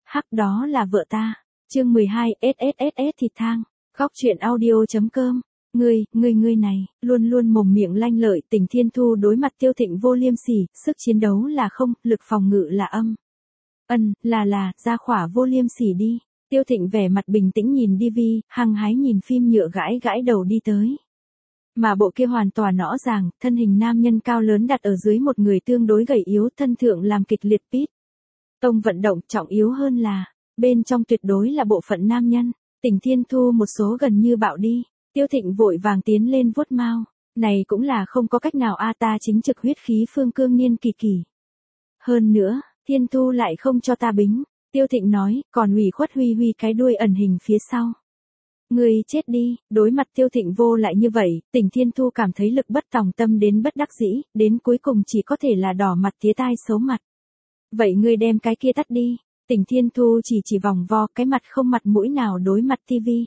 Hắc đó là vợ ta. Chương 12, SSSS thịt thang. Góc truyện audio.com. Ngươi này, luôn luôn mồm miệng lanh lợi. Tình Thiên Thu đối mặt Tiêu Thịnh vô liêm sỉ, sức chiến đấu là không, lực phòng ngự là âm. Ra khỏa vô liêm sỉ đi. Tiêu Thịnh vẻ mặt bình tĩnh nhìn DV, hăng hái nhìn phim nhựa gãi đầu đi tới. Mà bộ kia hoàn toàn rõ ràng, thân hình nam nhân cao lớn đặt ở dưới một người tương đối gầy yếu, thân thượng làm kịch liệt pít. Tông vận động trọng yếu hơn là, bên trong tuyệt đối là bộ phận nam nhân. Tình Thiên Thu một số gần như bạo đi. Tiêu Thịnh vội vàng tiến lên vuốt mao. Này cũng là không có cách nào ta chính trực huyết khí phương cương niên kỳ kỳ. Hơn nữa, Thiên Thu lại không cho ta bính. Tiêu Thịnh nói, còn ủy khuất huy cái đuôi ẩn hình phía sau. Ngươi chết đi. Đối mặt Tiêu Thịnh vô lại như vậy, Tình Thiên Thu cảm thấy lực bất tòng tâm đến bất đắc dĩ, đến cuối cùng chỉ có thể là đỏ mặt tía tai xấu mặt. Vậy ngươi đem cái kia tắt đi. Tình Thiên Thu chỉ vòng vo cái mặt không mặt mũi nào đối mặt tivi.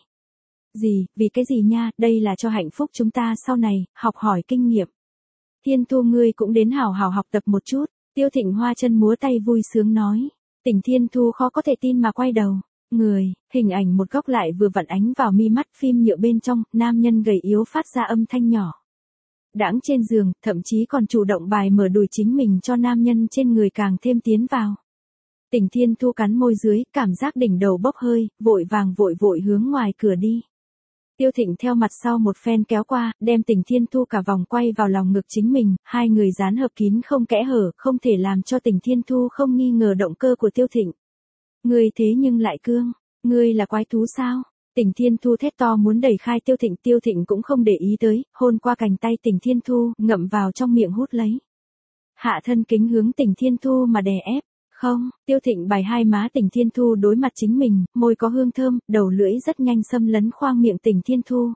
Vì cái gì nha, đây là cho hạnh phúc chúng ta sau này, học hỏi kinh nghiệm. Thiên Thu ngươi cũng đến hào học tập một chút. Tiêu Thịnh hoa chân múa tay vui sướng nói. Tình Thiên Thu khó có thể tin mà quay đầu. Hình ảnh một góc lại vừa vặn ánh vào mi mắt phim nhựa bên trong, nam nhân gầy yếu phát ra âm thanh nhỏ. Đãng trên giường, thậm chí còn chủ động bài mở đùi chính mình cho nam nhân trên người càng thêm tiến vào. Tình Thiên Thu cắn môi dưới, cảm giác đỉnh đầu bốc hơi, vội vàng vội hướng ngoài cửa đi. Tiêu Thịnh theo mặt sau một phen kéo qua, đem Tình Thiên Thu cả vòng quay vào lòng ngực chính mình, hai người dán hợp kín không kẽ hở, không thể làm cho Tình Thiên Thu không nghi ngờ động cơ của Tiêu Thịnh. Ngươi thế nhưng lại cương, ngươi là quái thú sao? Tình Thiên Thu thét to muốn đẩy khai Tiêu Thịnh cũng không để ý tới, hôn qua cành tay Tình Thiên Thu, ngậm vào trong miệng hút lấy. Hạ thân kính hướng Tình Thiên Thu mà đè ép. Không, Tiêu Thịnh bài hai má Tình Thiên Thu đối mặt chính mình, môi có hương thơm, đầu lưỡi rất nhanh xâm lấn khoang miệng Tình Thiên Thu.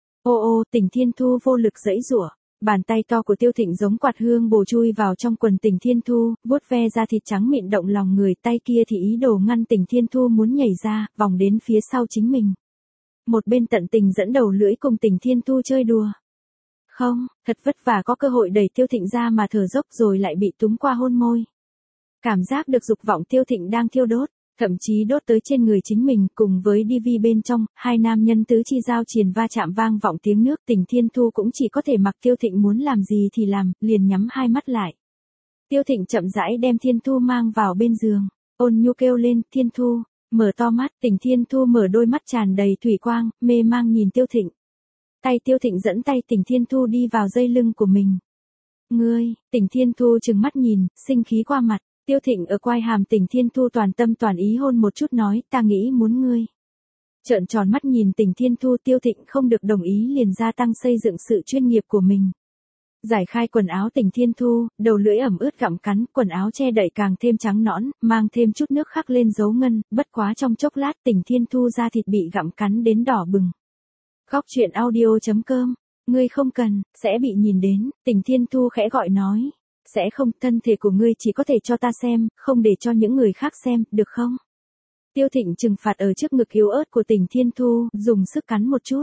Ô Tình Thiên Thu vô lực giãy giụa, bàn tay to của Tiêu Thịnh giống quạt hương bổ chui vào trong quần Tình Thiên Thu, vuốt ve da thịt trắng mịn động lòng người, tay kia thì ý đồ ngăn Tình Thiên Thu muốn nhảy ra, vòng đến phía sau chính mình. Một bên tận tình dẫn đầu lưỡi cùng Tình Thiên Thu chơi đùa. Không, thật vất vả có cơ hội đẩy Tiêu Thịnh ra mà thở dốc rồi lại bị túm qua hôn môi. Cảm giác được dục vọng Tiêu Thịnh đang thiêu đốt, thậm chí đốt tới trên người chính mình, cùng với DV bên trong, hai nam nhân tứ chi giao triền va chạm vang vọng tiếng nước. Tình Thiên Thu cũng chỉ có thể mặc Tiêu Thịnh muốn làm gì thì làm, liền nhắm hai mắt lại. Tiêu Thịnh chậm rãi đem Thiên Thu mang vào bên giường, ôn nhu kêu lên, Thiên Thu, mở to mắt. Tình Thiên Thu mở đôi mắt tràn đầy thủy quang, mê mang nhìn Tiêu Thịnh. Tay Tiêu Thịnh dẫn tay Tình Thiên Thu đi vào dây lưng của mình. Ngươi, Tình Thiên Thu trừng mắt nhìn, sinh khí qua mặt. Tiêu Thịnh ở quai hàm Tình Thiên Thu toàn tâm toàn ý hôn một chút nói, ta nghĩ muốn ngươi. Trợn tròn mắt nhìn Tình Thiên Thu, Tiêu Thịnh không được đồng ý liền gia tăng xây dựng sự chuyên nghiệp của mình. Giải khai quần áo Tình Thiên Thu, đầu lưỡi ẩm ướt gặm cắn, quần áo che đậy càng thêm trắng nõn, mang thêm chút nước khắc lên dấu ngân, bất quá trong chốc lát Tình Thiên Thu da thịt bị gặm cắn đến đỏ bừng. Góc truyện audio.com, ngươi không cần, sẽ bị nhìn đến. Tình Thiên Thu khẽ gọi nói. Sẽ không, thân thể của ngươi chỉ có thể cho ta xem, không để cho những người khác xem, được không? Tiêu Thịnh trừng phạt ở trước ngực yếu ớt của Tình Thiên Thu, dùng sức cắn một chút.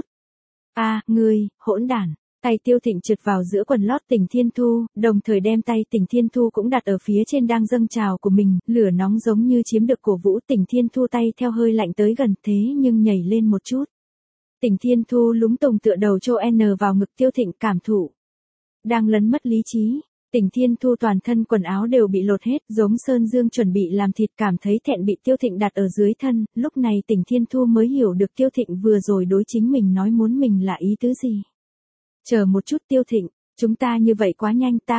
Ngươi, hỗn đản. Tay Tiêu Thịnh trượt vào giữa quần lót Tình Thiên Thu, đồng thời đem tay Tình Thiên Thu cũng đặt ở phía trên đang dâng trào của mình, lửa nóng giống như chiếm được cổ vũ. Tình Thiên Thu tay theo hơi lạnh tới gần thế nhưng nhảy lên một chút. Tình Thiên Thu lúng tùng tựa đầu cho N vào ngực Tiêu Thịnh cảm thụ. Đang lấn mất lý trí. Tình Thiên Thu toàn thân quần áo đều bị lột hết, giống Sơn Dương chuẩn bị làm thịt, cảm thấy thẹn bị Tiêu Thịnh đặt ở dưới thân, lúc này Tình Thiên Thu mới hiểu được Tiêu Thịnh vừa rồi đối chính mình nói muốn mình là ý tứ gì. Chờ một chút Tiêu Thịnh, chúng ta như vậy quá nhanh, ta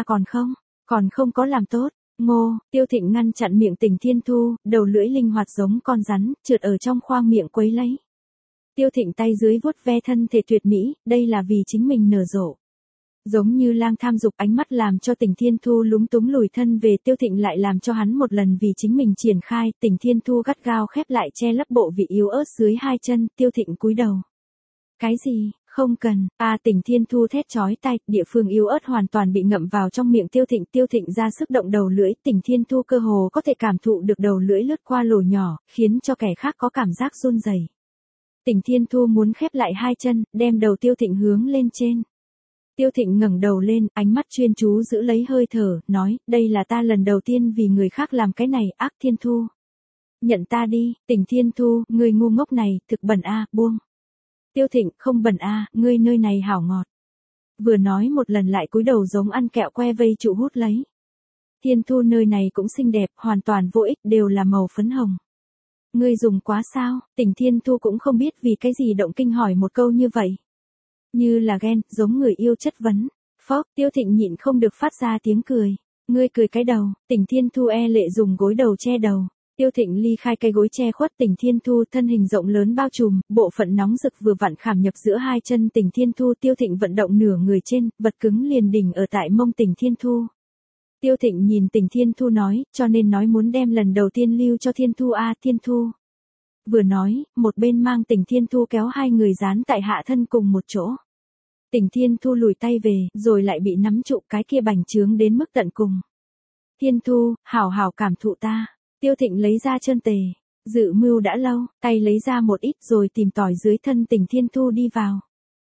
còn không có làm tốt. Tiêu Thịnh ngăn chặn miệng Tình Thiên Thu, đầu lưỡi linh hoạt giống con rắn, trượt ở trong khoang miệng quấy lấy. Tiêu Thịnh tay dưới vuốt ve thân thể tuyệt mỹ, đây là vì chính mình nở rộ. Giống như lang tham dục, ánh mắt làm cho Tình Thiên Thu lúng túng lùi thân về, Tiêu Thịnh lại làm cho hắn một lần vì chính mình triển khai. Tình Thiên Thu gắt gao khép lại che lấp bộ vị yếu ớt dưới hai chân, Tiêu Thịnh cúi đầu. Cái gì, không cần. Tình Thiên Thu thét chói tai, địa phương yếu ớt hoàn toàn bị ngậm vào trong miệng Tiêu Thịnh ra sức động đầu lưỡi, Tình Thiên Thu cơ hồ có thể cảm thụ được đầu lưỡi lướt qua lỗ nhỏ, khiến cho kẻ khác có cảm giác run rẩy. Tình Thiên Thu muốn khép lại hai chân, đem đầu Tiêu Thịnh hướng lên trên. Tiêu Thịnh ngẩng đầu lên, ánh mắt chuyên chú giữ lấy hơi thở, nói, đây là ta lần đầu tiên vì người khác làm cái này, ác Thiên Thu. Nhận ta đi, Tỉnh Thiên Thu, ngươi ngu ngốc này, thực bẩn a, buông. Tiêu Thịnh, không bẩn a, ngươi nơi này hảo ngọt. Vừa nói một lần lại cúi đầu giống ăn kẹo que vây trụ hút lấy. Thiên Thu nơi này cũng xinh đẹp, hoàn toàn vô ích, đều là màu phấn hồng. Ngươi dùng quá sao? Tỉnh Thiên Thu cũng không biết vì cái gì động kinh hỏi một câu như vậy. Như là ghen, giống người yêu chất vấn. Phốc, Tiêu Thịnh nhịn không được phát ra tiếng cười. Ngươi cười cái đầu, Tỉnh Thiên Thu e lệ dùng gối đầu che đầu. Tiêu Thịnh ly khai cái gối che khuất Tỉnh Thiên Thu, thân hình rộng lớn bao trùm, bộ phận nóng rực vừa vặn khảm nhập giữa hai chân Tỉnh Thiên Thu. Tiêu Thịnh vận động nửa người trên, vật cứng liền đỉnh ở tại mông Tỉnh Thiên Thu. Tiêu Thịnh nhìn Tỉnh Thiên Thu nói, cho nên nói muốn đem lần đầu tiên lưu cho Thiên Thu a, Thiên Thu. Vừa nói, một bên mang Tỉnh Thiên Thu kéo hai người dán tại hạ thân cùng một chỗ. Tỉnh Thiên Thu lùi tay về, rồi lại bị nắm trụ, cái kia bành trướng đến mức tận cùng. Thiên Thu, hảo hảo cảm thụ ta. Tiêu Thịnh lấy ra chân tề, dự mưu đã lâu, tay lấy ra một ít rồi tìm tỏi dưới thân Tỉnh Thiên Thu đi vào.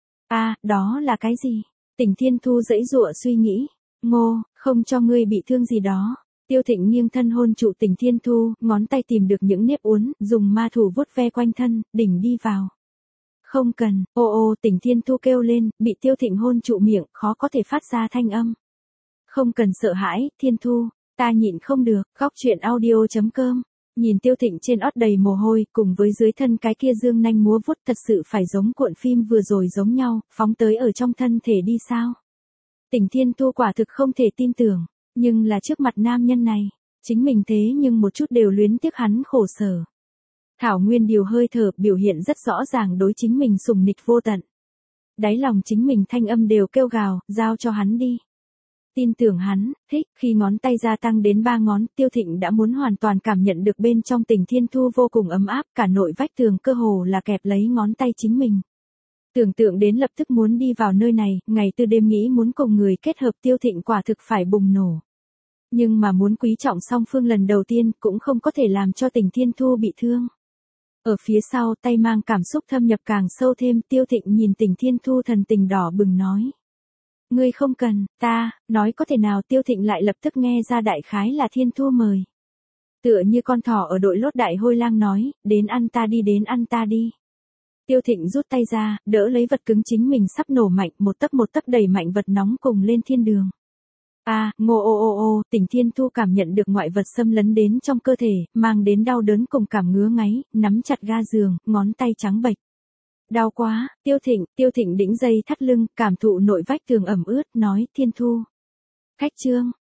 A, đó là cái gì? Tỉnh Thiên Thu giãy giụa suy nghĩ. Ngô, không cho ngươi bị thương gì đó. Tiêu Thịnh nghiêng thân hôn trụ Tỉnh Thiên Thu, ngón tay tìm được những nếp uốn, dùng ma thủ vuốt ve quanh thân, đỉnh đi vào. Không cần, ô ô, Tỉnh Thiên Thu kêu lên, bị Tiêu Thịnh hôn trụ miệng, khó có thể phát ra thanh âm. Không cần sợ hãi, Thiên Thu, ta nhịn không được, góc chuyện audio.com. Nhìn Tiêu Thịnh trên ót đầy mồ hôi, cùng với dưới thân cái kia dương nanh múa vuốt thật sự phải giống cuộn phim vừa rồi giống nhau, phóng tới ở trong thân thể đi sao. Tỉnh Thiên Thu quả thực không thể tin tưởng, nhưng là trước mặt nam nhân này, chính mình thế nhưng một chút đều luyến tiếc hắn khổ sở. Thảo Nguyên điều hơi thở biểu hiện rất rõ ràng đối chính mình sùng nịch vô tận. Đáy lòng chính mình thanh âm đều kêu gào, giao cho hắn đi. Tin tưởng hắn, thích, khi ngón tay gia tăng đến 3 ngón, Tiêu Thịnh đã muốn hoàn toàn cảm nhận được bên trong Tỉnh Thiên Thu vô cùng ấm áp, cả nội vách tường cơ hồ là kẹp lấy ngón tay chính mình. Tưởng tượng đến lập tức muốn đi vào nơi này, ngày tư đêm nghĩ muốn cùng người kết hợp, Tiêu Thịnh quả thực phải bùng nổ. Nhưng mà muốn quý trọng song phương lần đầu tiên cũng không có thể làm cho Tỉnh Thiên Thu bị thương. Ở phía sau tay mang cảm xúc thâm nhập càng sâu thêm, Tiêu Thịnh nhìn Tỉnh Thiên Thu thần tình đỏ bừng nói. Ngươi không cần, ta, nói có thể nào. Tiêu Thịnh lại lập tức nghe ra đại khái là Thiên Thu mời. Tựa như con thỏ ở đội lốt đại hôi lang nói, đến ăn ta đi, đến ăn ta đi. Tiêu Thịnh rút tay ra, đỡ lấy vật cứng chính mình sắp nổ mạnh, một tấc đẩy mạnh vật nóng cùng lên thiên đường. A, ngô ô ô ô, Tỉnh Thiên Thu cảm nhận được ngoại vật xâm lấn đến trong cơ thể, mang đến đau đớn cùng cảm ngứa ngáy, nắm chặt ga giường, ngón tay trắng bệch. Đau quá, Tiêu Thịnh đĩnh dây thắt lưng, cảm thụ nội vách tường ẩm ướt, nói, Thiên Thu. Cách chương.